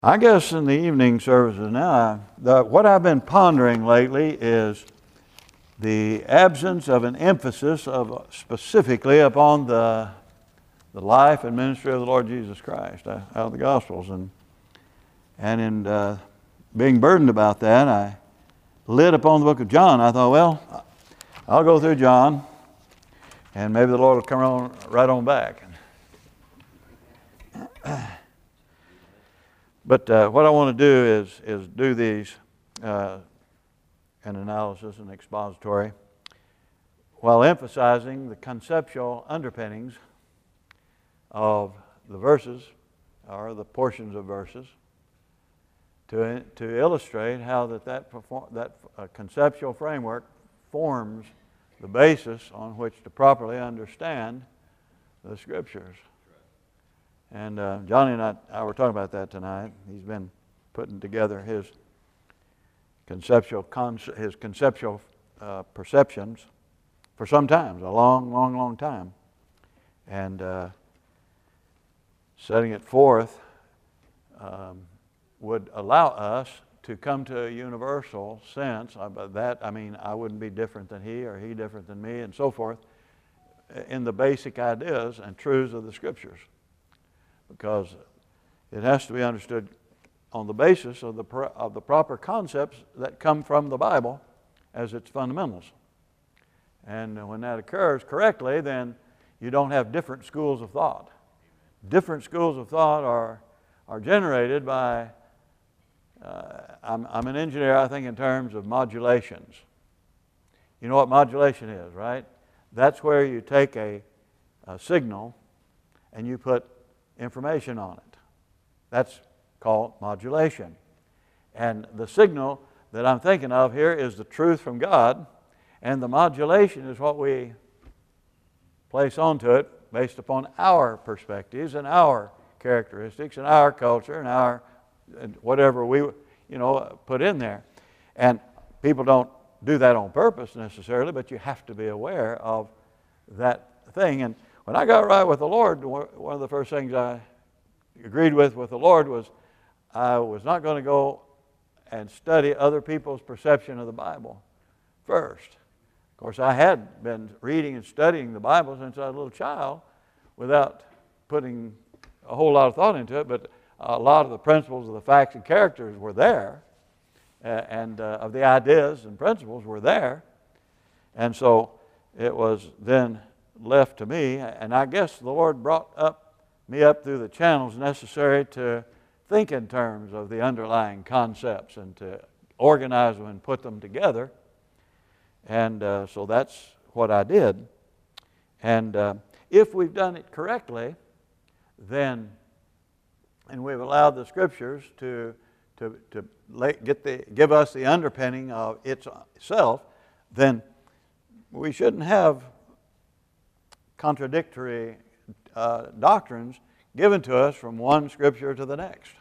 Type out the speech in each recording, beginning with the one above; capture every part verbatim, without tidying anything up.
I guess in the evening services now, the, what I've been pondering lately is the absence of an emphasis of specifically upon the, the life and ministry of the Lord Jesus Christ out of the Gospels. And, and in uh, being burdened about that, I lit upon the book of John. I thought, well, I'll go through John, and maybe the Lord will come on, right on back. But uh, what I want to do is is do these uh, an analysis and expository while emphasizing the conceptual underpinnings of the verses or the portions of verses to to illustrate how that that perform, that uh, conceptual framework forms the basis on which to properly understand the Scriptures. And uh, Johnny and I, I were talking about that tonight. He's been putting together his conceptual conce- his conceptual uh, perceptions for some time, a long, long, long time, and uh, setting it forth um, would allow us to come to a universal sense. About that, I mean, I wouldn't be different than he, or he different than me, and so forth, in the basic ideas and truths of the Scriptures. Because it has to be understood on the basis of the pro- of the proper concepts that come from the Bible as its fundamentals. And when that occurs correctly, then you don't have different schools of thought. Different schools of thought are are generated by, uh, I'm, I'm an engineer, I think, in terms of modulations. You know what modulation is, right? That's where you take a, a signal and you put information on it. That's called modulation. And the signal that I'm thinking of here is the truth from God, and the modulation is what we place onto it based upon our perspectives and our characteristics and our culture and our and whatever we you know put in there. And people don't do that on purpose necessarily, but you have to be aware of that thing. And when I got right with the Lord, one of the first things I agreed with with the Lord was I was not going to go and study other people's perception of the Bible first. Of course, I had been reading and studying the Bible since I was a little child without putting a whole lot of thought into it, but a lot of the principles of the facts and characters were there, uh, and uh, of the ideas and principles were there. And so it was then left to me, and I guess the Lord brought up me up through the channels necessary to think in terms of the underlying concepts and to organize them and put them together. And uh, so that's what I did. And uh, if we've done it correctly, then, and we've allowed the Scriptures to to to get the give us the underpinning of itself, then we shouldn't have contradictory uh, doctrines given to us from one Scripture to the next.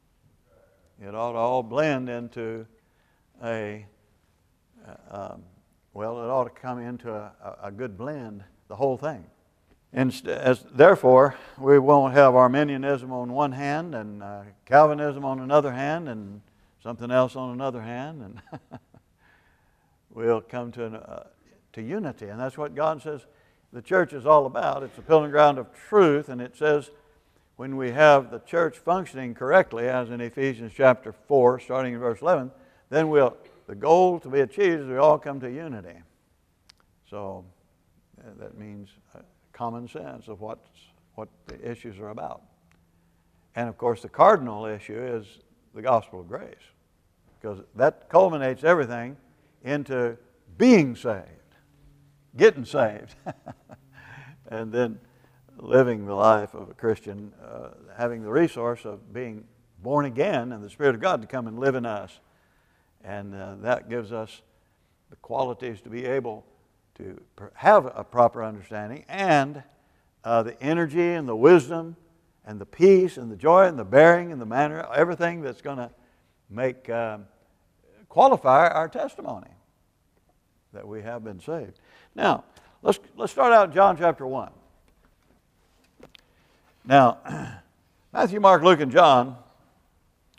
It ought to all blend into a, uh, um, well, it ought to come into a, a good blend, the whole thing. And as, therefore, we won't have Arminianism on one hand and uh, Calvinism on another hand and something else on another hand, and we'll come to, an, uh, to unity. And that's what God says the church is all about. It's a pillar ground of truth, and it says when we have the church functioning correctly, as in Ephesians chapter four, starting in verse eleven, then we'll the goal to be achieved is we all come to unity. So uh, that means uh, common sense of what's, what the issues are about. And of course, the cardinal issue is the gospel of grace, because that culminates everything into being saved, getting saved, and then living the life of a Christian, uh, having the resource of being born again and the Spirit of God to come and live in us. And uh, that gives us the qualities to be able to have a proper understanding, and uh, the energy and the wisdom and the peace and the joy and the bearing and the manner, everything that's going to make um, qualify our testimony that we have been saved. Now, let's let's start out in John chapter one. Now, Matthew, Mark, Luke, and John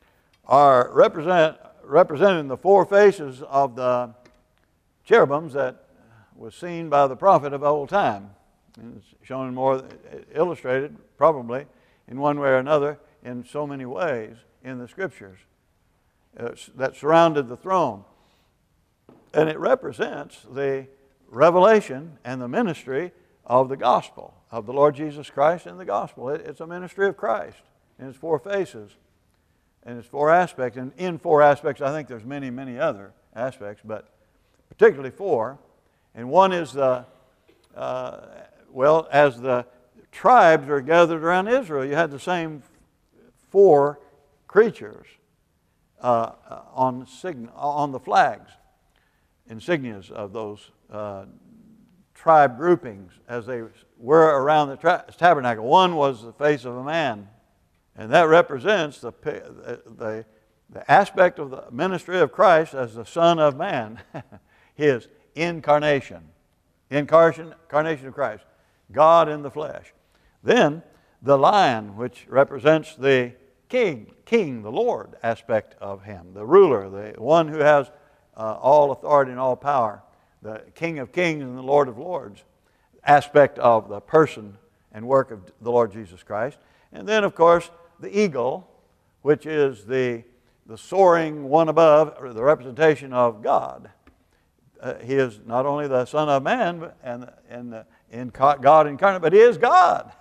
are represent, representing the four faces of the cherubims that was seen by the prophet of old time. And it's shown more, illustrated probably in one way or another in so many ways in the Scriptures uh, that surrounded the throne. And it represents the revelation and the ministry of the gospel, of the Lord Jesus Christ and the gospel. It, it's a ministry of Christ in its four faces and its four aspects. And in four aspects, I think there's many, many other aspects, but particularly four. And one is the, uh, well, as the tribes are gathered around Israel, you had the same four creatures uh, on, sign- on the flags, insignias of those uh, tribe groupings as they were around the tra- tabernacle. One was the face of a man, and that represents the, the, the aspect of the ministry of Christ as the Son of Man, His incarnation, incarnation, incarnation of Christ, God in the flesh. Then the lion, which represents the king, king, the Lord aspect of Him, the ruler, the one who has uh, all authority and all power, the King of Kings and the Lord of Lords aspect of the person and work of the Lord Jesus Christ. And then, of course, the eagle, which is the, the soaring one above, or the representation of God. Uh, he is not only the Son of Man but, and, and uh, in God incarnate, but He is God.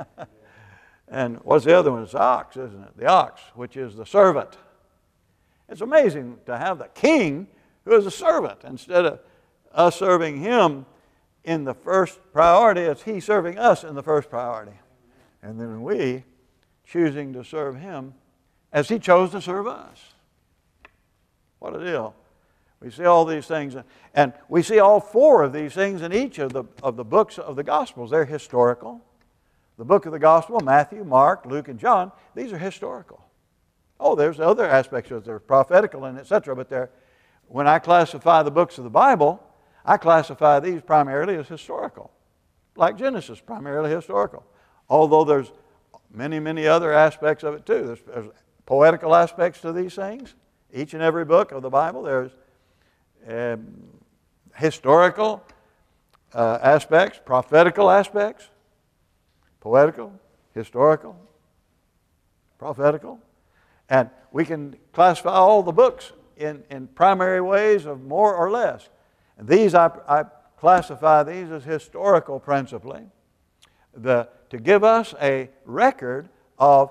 And what's the other one? It's the ox, isn't it? The ox, which is the servant. It's amazing to have the king who is a servant. Instead of us serving Him in the first priority, it's He serving us in the first priority. And then we choosing to serve Him as He chose to serve us. What a deal. We see all these things, and we see all four of these things in each of the, of the books of the Gospels. They're historical. The book of the Gospel, Matthew, Mark, Luke, and John, these are historical. Oh, there's other aspects of it. They're prophetical and et cetera, but they're, when I classify the books of the Bible, I classify these primarily as historical, like Genesis, primarily historical. Although there's many, many other aspects of it too. There's, there's poetical aspects to these things. Each and every book of the Bible, there's um, historical uh, aspects, prophetical aspects, poetical, historical, prophetical. And we can classify all the books in, in primary ways of more or less. And these, I, I classify these as historical principally, the, to give us a record of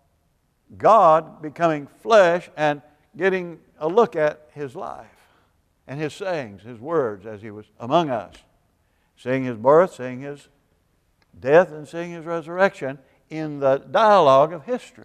God becoming flesh and getting a look at His life and His sayings, His words as He was among us, seeing His birth, seeing His death, and seeing His resurrection in the dialogue of history.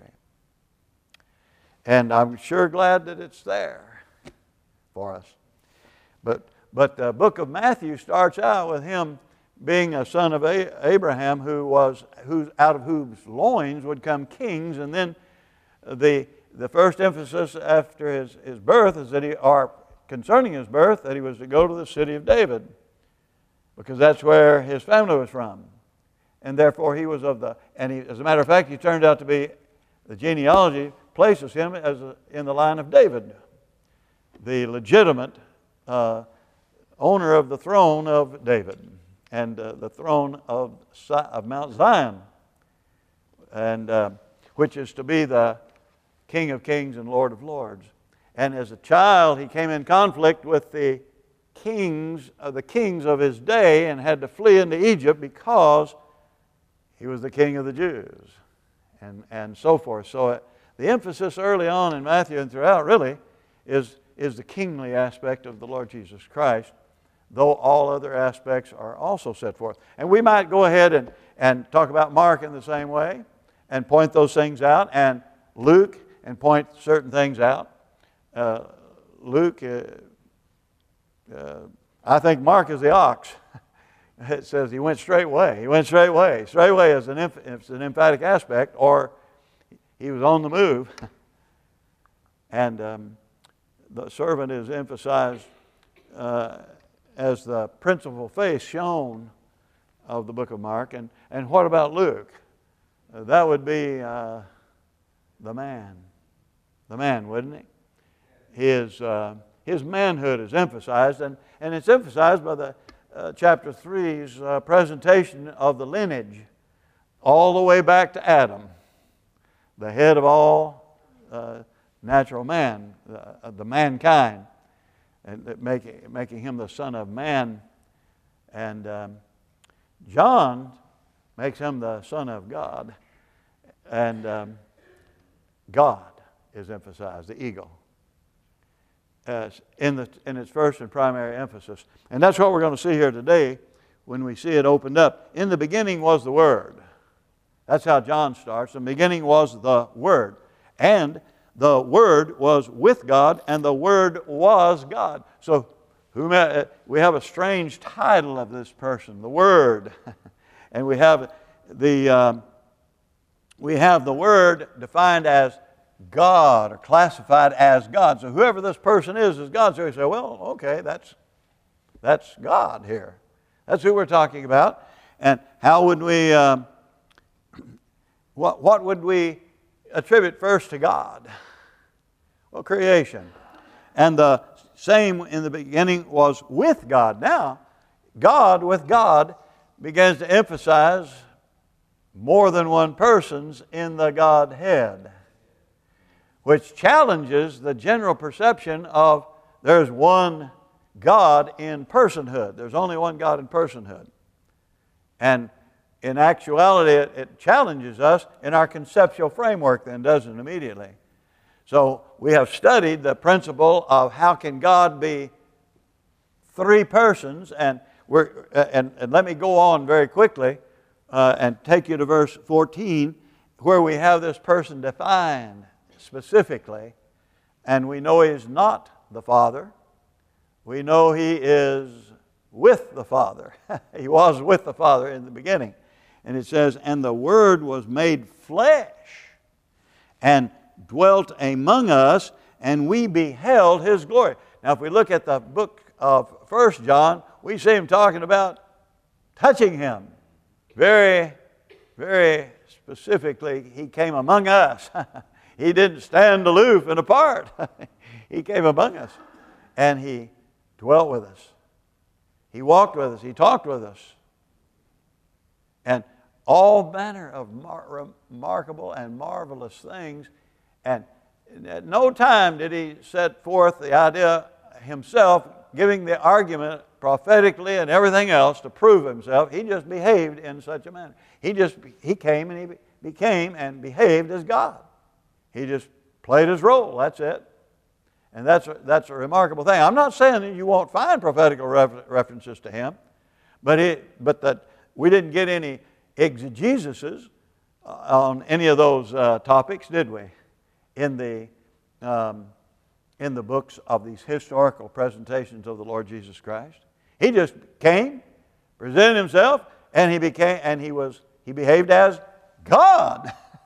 And I'm sure glad that it's there for us. But but the book of Matthew starts out with Him being a son of Abraham, who was whose out of whose loins would come kings, and then the the first emphasis after his, his birth is that he or concerning his birth that he was to go to the city of David, because that's where his family was from. And therefore he was of the, and he, as a matter of fact, he turned out to be, the genealogy places him as a, in the line of David, the legitimate uh, owner of the throne of David and uh, the throne of, of Mount Zion, and uh, which is to be the King of Kings and Lord of Lords. And as a child, he came in conflict with the kings, uh, the kings of his day, and had to flee into Egypt because he was the king of the Jews, and, and so forth. So uh, the emphasis early on in Matthew and throughout really is, is the kingly aspect of the Lord Jesus Christ, though all other aspects are also set forth. And we might go ahead and, and talk about Mark in the same way and point those things out, and Luke and point certain things out. Uh, Luke, uh, uh, I think Mark is the ox. It says he went straightway. He went straightway. Straightway is an, emph- an emphatic aspect, or he was on the move. And um, the servant is emphasized uh, as the principal face shown of the book of Mark. And, and what about Luke? Uh, that would be uh, the man, the man, wouldn't he? His, uh, his manhood is emphasized, and, and it's emphasized by the uh, chapter three's uh, presentation of the lineage all the way back to Adam, the head of all uh, natural man, uh, the mankind, and making, making him the son of man. And um, John makes him the son of God. And um, God is emphasized, the ego, as in, the, in its first and primary emphasis. And that's what we're going to see here today when we see it opened up. In the beginning was the Word. That's how John starts. In the beginning was the Word. And the Word was with God, and the Word was God. So whom, we have a strange title of this person, the Word. And we have the, um, we have the Word defined as God, or classified as God. So whoever this person is is God. So you say, well, okay, that's, that's God here. That's who we're talking about. And how would we, um, what, what would we attribute first to God? Well, creation. And the same in the beginning was with God. Now, God with God begins to emphasize more than one persons in the Godhead, which challenges the general perception of there's one God in personhood. There's only one God in personhood. And in actuality, it, it challenges us in our conceptual framework then, doesn't it, immediately? So we have studied the principle of how can God be three persons, and we're and, and let me go on very quickly uh, and take you to verse fourteen, where we have this person defined specifically, and we know He is not the Father. We know He is with the Father. He was with the Father in the beginning. And it says, and the Word was made flesh and dwelt among us, and we beheld His glory. Now, if we look at the book of First John, we see him talking about touching Him. Very, very specifically, He came among us. He didn't stand aloof and apart. He came among us, and He dwelt with us. He walked with us. He talked with us. And all manner of mar- remarkable and marvelous things. And at no time did He set forth the idea Himself, giving the argument prophetically and everything else to prove Himself. He just behaved in such a manner. He just He came and He became and behaved as God. He just played His role. That's it. And that's a, that's a remarkable thing. I'm not saying that you won't find prophetical refer- references to Him, but it, but that we didn't get any exegesis on any of those uh, topics, did we? In the um, in the books of these historical presentations of the Lord Jesus Christ, He just came, presented Himself, and He became and He was He behaved as God.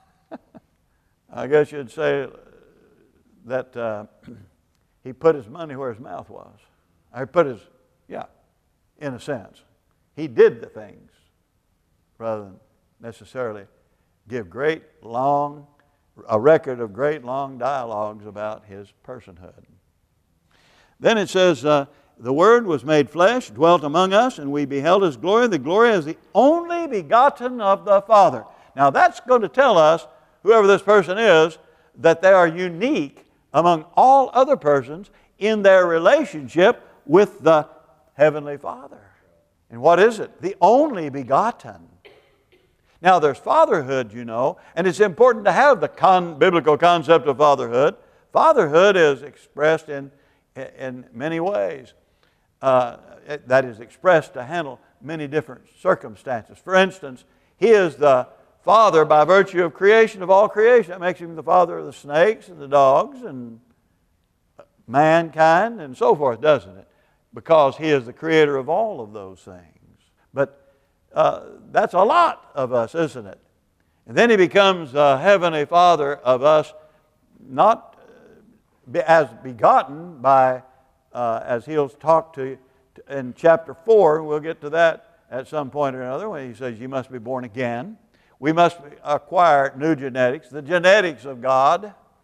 I guess you'd say that uh, He put His money where His mouth was. Or put His, yeah, in a sense. He did the things rather than necessarily give great, long, a record of great, long dialogues about His personhood. Then it says, uh, the Word was made flesh, dwelt among us, and we beheld His glory, the glory as the only begotten of the Father. Now that's going to tell us, whoever this person is, that they are unique among all other persons in their relationship with the Heavenly Father. And what is it? The only begotten. Now there's fatherhood, you know, and it's important to have the con- biblical concept of fatherhood. Fatherhood is expressed in, in many ways. Uh, that is expressed to handle many different circumstances. For instance, He is the Father by virtue of creation of all creation. That makes Him the father of the snakes and the dogs and mankind and so forth, doesn't it? Because He is the creator of all of those things. But uh, that's a lot of us, isn't it? And then He becomes the Heavenly Father of us, not as begotten by, uh, as He'll talk to in chapter four, we'll get to that at some point or another, when He says you must be born again. We must acquire new genetics, the genetics of God,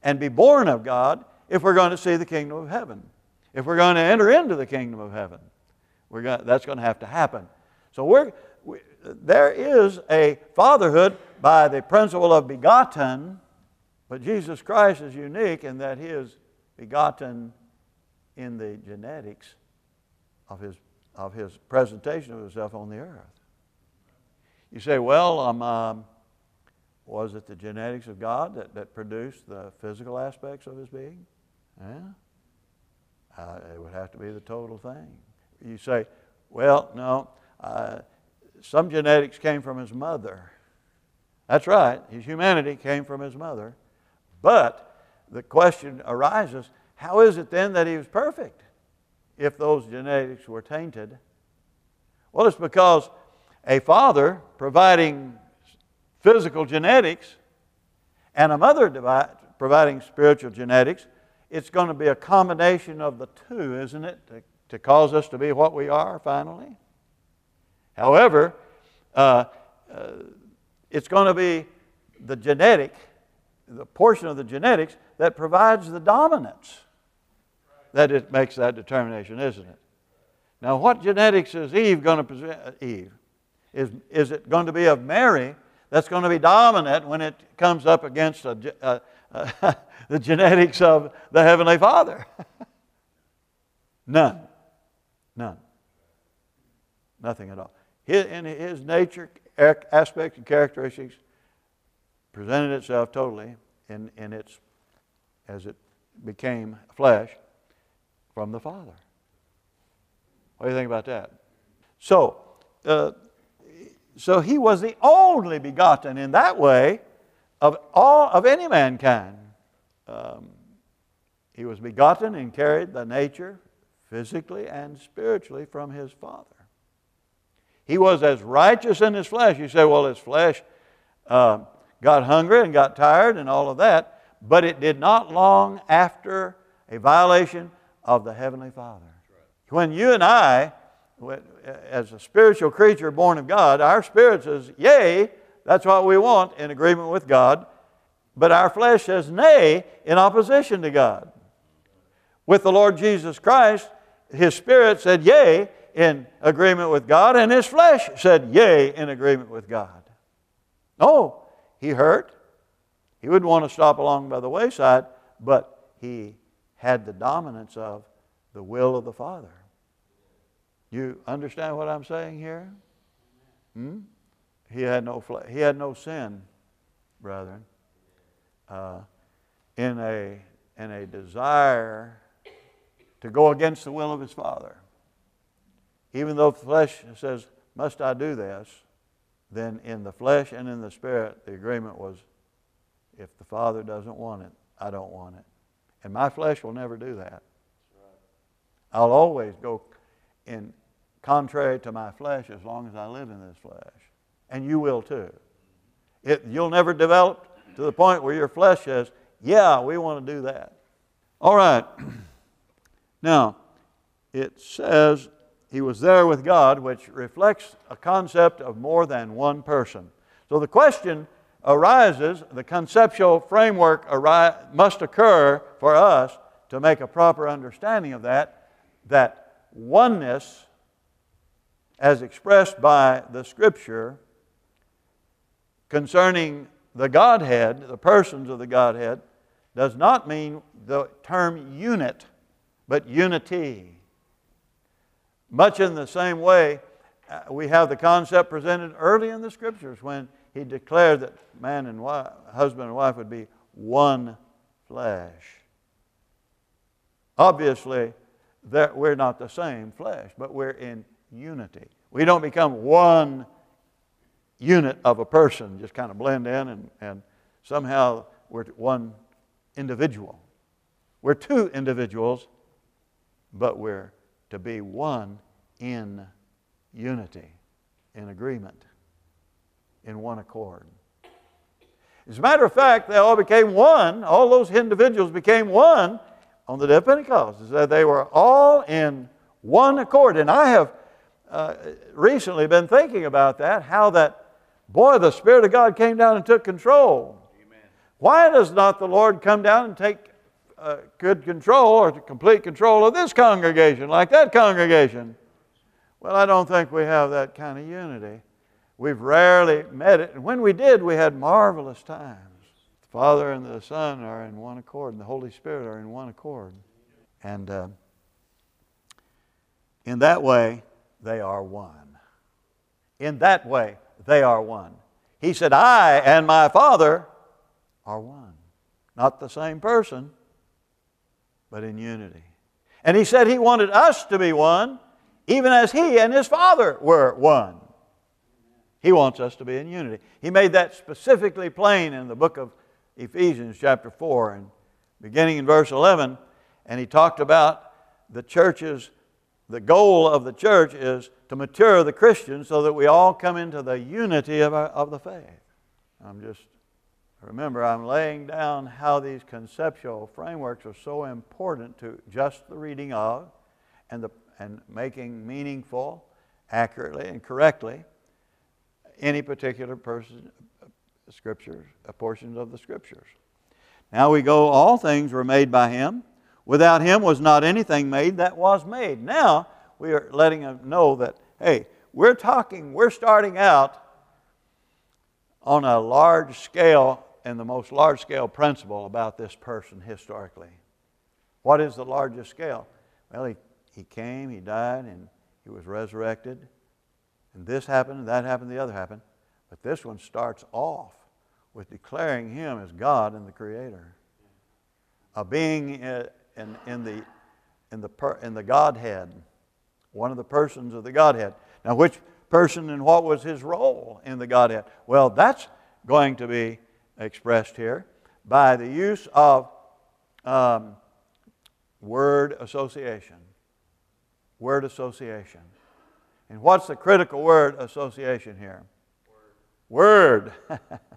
and be born of God if we're going to see the kingdom of heaven. If we're going to enter into the kingdom of heaven, we're going, that's going to have to happen. So we're, we, there is a fatherhood by the principle of begotten, but Jesus Christ is unique in that He is begotten in the genetics of His, of his presentation of Himself on the earth. You say, well, um, um, was it the genetics of God that, that produced the physical aspects of His being? Yeah. Uh, it would have to be the total thing. You say, well, no, uh, some genetics came from His mother. That's right, His humanity came from His mother. But the question arises, how is it then that He was perfect if those genetics were tainted? Well, it's because a father providing physical genetics and a mother providing spiritual genetics, it's going to be a combination of the two, isn't it, to, to cause us to be what we are finally? However, uh, uh, it's going to be the genetic, the portion of the genetics that provides the dominance that it makes that determination, isn't it? Now, what genetics is Eve going to present? Eve is is it going to be of Mary that's going to be dominant when it comes up against a, a, a, the genetics of the Heavenly Father? None, none, nothing at all. His, in His nature, aspects, and characteristics presented itself totally in in its as it became flesh from the Father. What do you think about that? So, uh, so He was the only begotten in that way of all of any mankind. Um, he was begotten and carried the nature physically and spiritually from His Father. He was as righteous in His flesh. You say, well, His flesh uh, got hungry and got tired and all of that, but it did not long after a violation of the Heavenly Father. When you and I, as a spiritual creature born of God, our spirit says, yea, that's what we want in agreement with God, but our flesh says nay in opposition to God. With the Lord Jesus Christ, His spirit said yea in agreement with God, and His flesh said yea in agreement with God. Oh, He hurt. He wouldn't want to stop along by the wayside, but He had the dominance of the will of the Father. You understand what I'm saying here? Hmm? He had no fle- he had no sin, brethren, uh, in a in a desire to go against the will of His Father. Even though the flesh says, "Must I do this?" then in the flesh and in the spirit, the agreement was, if the Father doesn't want it, I don't want it, and my flesh will never do that. I'll always go in contrary to my flesh as long as I live in this flesh. And you will too. It, you'll never develop to the point where your flesh says, yeah, we want to do that. All right. Now, it says He was there with God, which reflects a concept of more than one person. So the question arises, the conceptual framework ari- must occur for us to make a proper understanding of that, that oneness, as expressed by the Scripture concerning the Godhead, the persons of the Godhead, does not mean the term unit, but unity. Much in the same way, uh, we have the concept presented early in the Scriptures when He declared that man and wife, husband and wife would be one flesh. Obviously, that we're not the same flesh, but we're in unity. We don't become one unit of a person, just kind of blend in and, and somehow we're one individual. We're two individuals, but we're to be one in unity, in agreement, in one accord. As a matter of fact, they all became one. All those individuals became one on the day of Pentecost. They were all in one accord. And I have uh, recently been thinking about that, how that, boy, the Spirit of God came down and took control. Amen. Why does not the Lord come down and take uh, good control or complete control of this congregation like that congregation? Well, I don't think we have that kind of unity. We've rarely met it. And when we did, we had marvelous times. The Father and the Son are in one accord, and the Holy Spirit are in one accord. And uh, in that way, they are one. In that way, they are one. He said, I and my Father are one. Not the same person, but in unity. And He said He wanted us to be one, even as He and His Father were one. He wants us to be in unity. He made that specifically plain in the book of Ephesians chapter four, and beginning in verse eleven, and he talked about the church's, the goal of the church is to mature the Christians so that we all come into the unity of, our, of the faith. I'm just, remember, I'm laying down how these conceptual frameworks are so important to just the reading of and, the, and making meaningful, accurately and correctly any particular person, scriptures, portions of the Scriptures. Now we go, all things were made by Him. Without Him was not anything made that was made. Now we are letting them know that, hey, we're talking, we're starting out on a large scale and the most large scale principle about this person historically. What is the largest scale? Well, he, he came, He died, and He was resurrected. And this happened, that happened, the other happened. But this one starts off with declaring Him as God and the Creator. A being in, in, in, the, in, the, per, in the Godhead. One of the persons of the Godhead. Now, which person and what was His role in the Godhead? Well, that's going to be expressed here by the use of um, word association. Word association. And what's the critical word association here? Word. Word.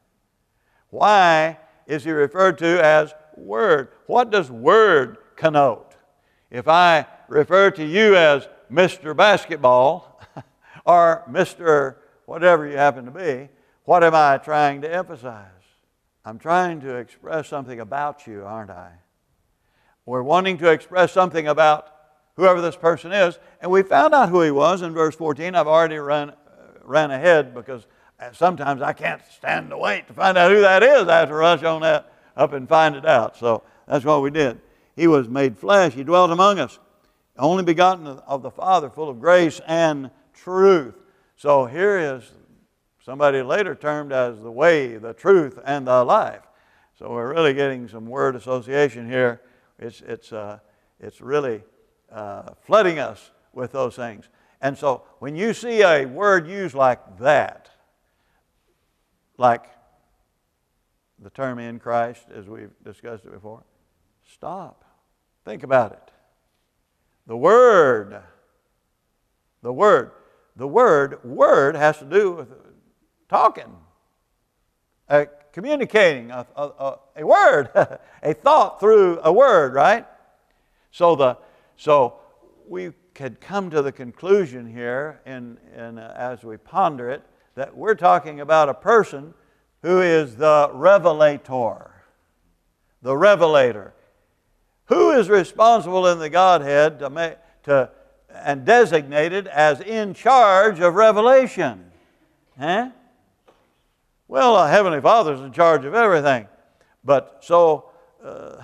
Why is He referred to as Word? What does Word connote? If I refer to you as Mister Basketball or Mister whatever you happen to be, what am I trying to emphasize? I'm trying to express something about you, aren't I? We're wanting to express something about whoever this person is, and we found out who he was in verse fourteen. I've already run, uh, ran ahead because sometimes I can't stand to wait to find out who that is. I have to rush on that up and find it out. So that's what we did. He was made flesh. He dwelt among us. Only begotten of the Father, full of grace and truth. So here is somebody later termed as the way, the truth, and the life. So we're really getting some word association here. It's, it's, uh, it's really uh, flooding us with those things. And so when you see a word used like that, like the term in Christ, as we've discussed it before, stop. Think about it. The Word, the Word, the Word, Word has to do with talking, uh, communicating, a, a, a word, a thought through a word, right? So the so we could come to the conclusion here, in, in uh, as we ponder it, that we're talking about a person who is the revelator, the revelator. Who is responsible in the Godhead to make, to, and designated as in charge of revelation? Huh? Well, a Heavenly Father's in charge of everything. But so, uh,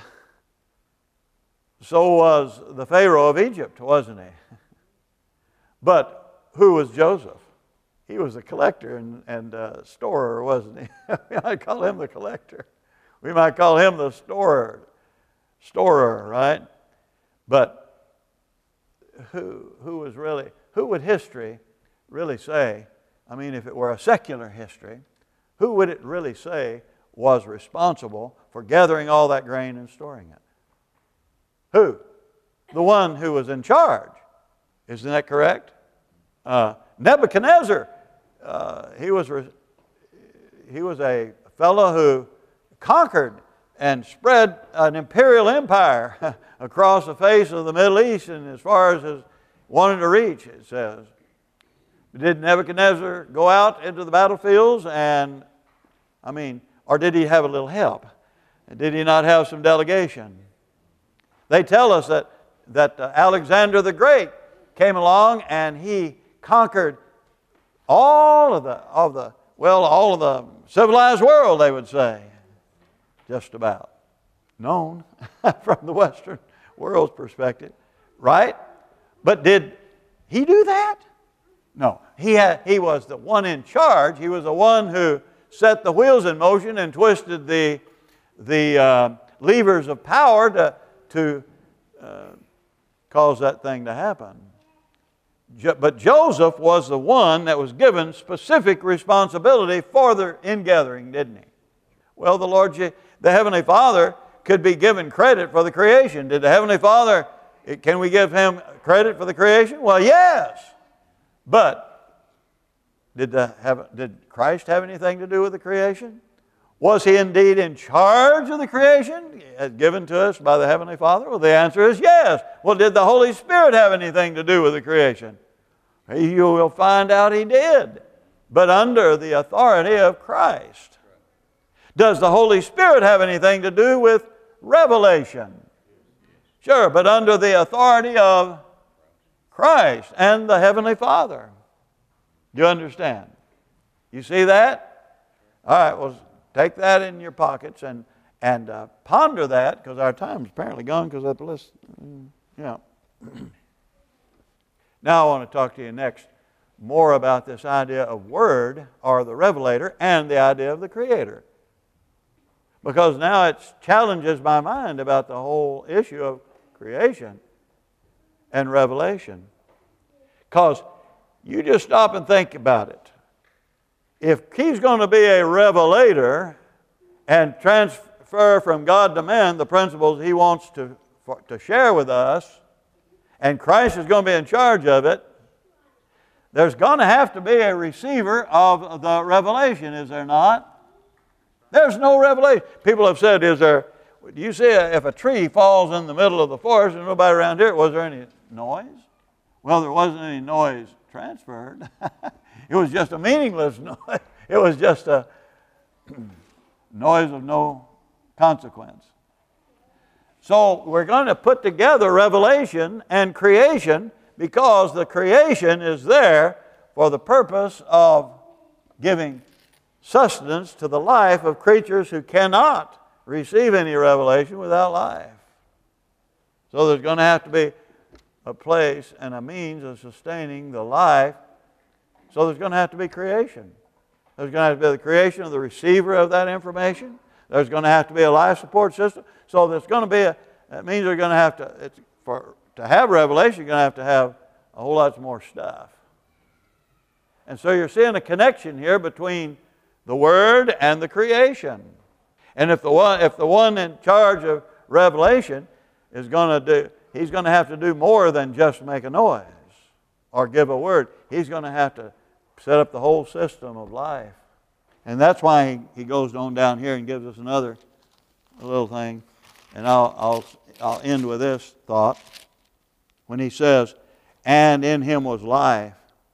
so was the Pharaoh of Egypt, wasn't he? But who was Joseph? He was a collector and, and uh, storer, wasn't he? We might call him the collector. We might call him the storer. Storer, right? But who who was really, who would history really say, I mean, if it were a secular history, who would it really say was responsible for gathering all that grain and storing it? Who? The one who was in charge. Isn't that correct? Uh, Nebuchadnezzar, uh, he was he was a fellow who conquered and spread an imperial empire across the face of the Middle East and as far as it wanted to reach, it says. Did Nebuchadnezzar go out into the battlefields and, I mean, or did he have a little help? Did he not have some delegation? They tell us that, that uh, Alexander the Great came along and he conquered all of the, of the, well, all of the civilized world, they would say. Just about. Known from the Western world's perspective. Right? But did he do that? No. He, had, he was the one in charge. He was the one who set the wheels in motion and twisted the, the uh, levers of power to, to uh, cause that thing to happen. Jo- but Joseph was the one that was given specific responsibility for the ingathering, didn't he? Well, the Lord, Je- the Heavenly Father could be given credit for the creation. Did the Heavenly Father, can we give Him credit for the creation? Well, yes. But did, the, have, did Christ have anything to do with the creation? Was He indeed in charge of the creation as given to us by the Heavenly Father? Well, the answer is yes. Well, did the Holy Spirit have anything to do with the creation? You will find out He did, but under the authority of Christ. Does the Holy Spirit have anything to do with revelation? Sure, but under the authority of Christ and the Heavenly Father. Do you understand? You see that? All right, well, take that in your pockets and, and uh, ponder that, because our time's apparently gone because of the list. Yeah. Now I want to talk to you next more about this idea of Word, or the Revelator, and the idea of the Creator. Because now it challenges my mind about the whole issue of creation and revelation. Because you just stop and think about it. If He's going to be a revelator and transfer from God to man the principles He wants to, for, to share with us, and Christ is going to be in charge of it, there's going to have to be a receiver of the revelation, is there not? There's no revelation. People have said, is there, do you see if a tree falls in the middle of the forest and nobody around here, was there any noise? Well, there wasn't any noise transferred. It was just a meaningless noise. It was just a noise of no consequence. So we're going to put together revelation and creation, because the creation is there for the purpose of giving sustenance to the life of creatures who cannot receive any revelation without life. So there's going to have to be a place and a means of sustaining the life. So there's going to have to be creation. There's going to have to be the creation of the receiver of that information. There's going to have to be a life support system. So there's going to be a, that means they're going to have to, it's, for to have revelation, you're going to have to have a whole lot more stuff. And so you're seeing a connection here between the Word and the creation. And if the one, if the one in charge of revelation is going to do, he's going to have to do more than just make a noise or give a word. He's going to have to set up the whole system of life. And that's why he, he goes on down here and gives us another little thing. And I'll, I'll, I'll end with this thought. When he says, and in Him was life,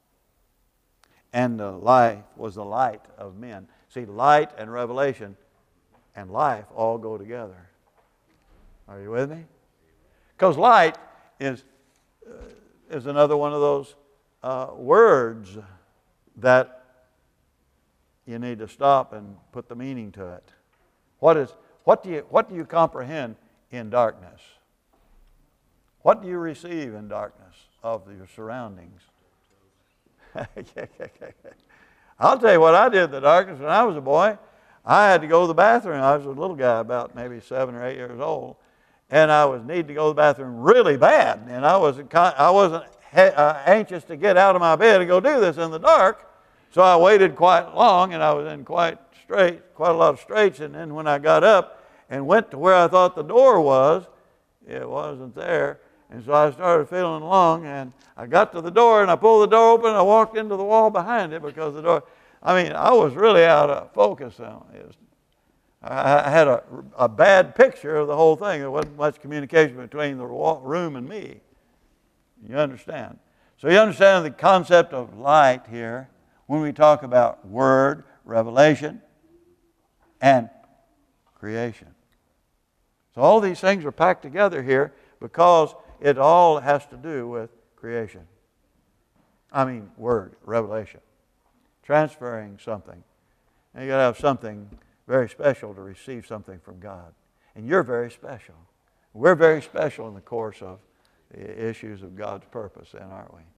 and the life was the light of men. See, light and revelation and life all go together. Are you with me? Because light is, uh, is another one of those uh, words that you need to stop and put the meaning to it. What is, what do you, what do you comprehend in darkness? What do you receive in darkness of your surroundings? I'll tell you what I did in the darkness when I was a boy. I had to go to the bathroom. I was a little guy, about maybe seven or eight years old, and I was needing to go to the bathroom really bad. And I wasn't I wasn't uh, anxious to get out of my bed and go do this in the dark. So I waited quite long, and I was in quite straight, quite a lot of straits. And then when I got up and went to where I thought the door was, it wasn't there. And so I started feeling along, and I got to the door, and I pulled the door open, and I walked into the wall behind it, because the door, I mean, I was really out of focus. It was, I had a, a bad picture of the whole thing. There wasn't much communication between the room and me. You understand? So you understand the concept of light here when we talk about Word, revelation, and creation. So all these things are packed together here because it all has to do with creation. I mean, word, revelation. Transferring something. And you've got to have something very special to receive something from God. And you're very special. We're very special in the course of the issues of God's purpose, then, aren't we?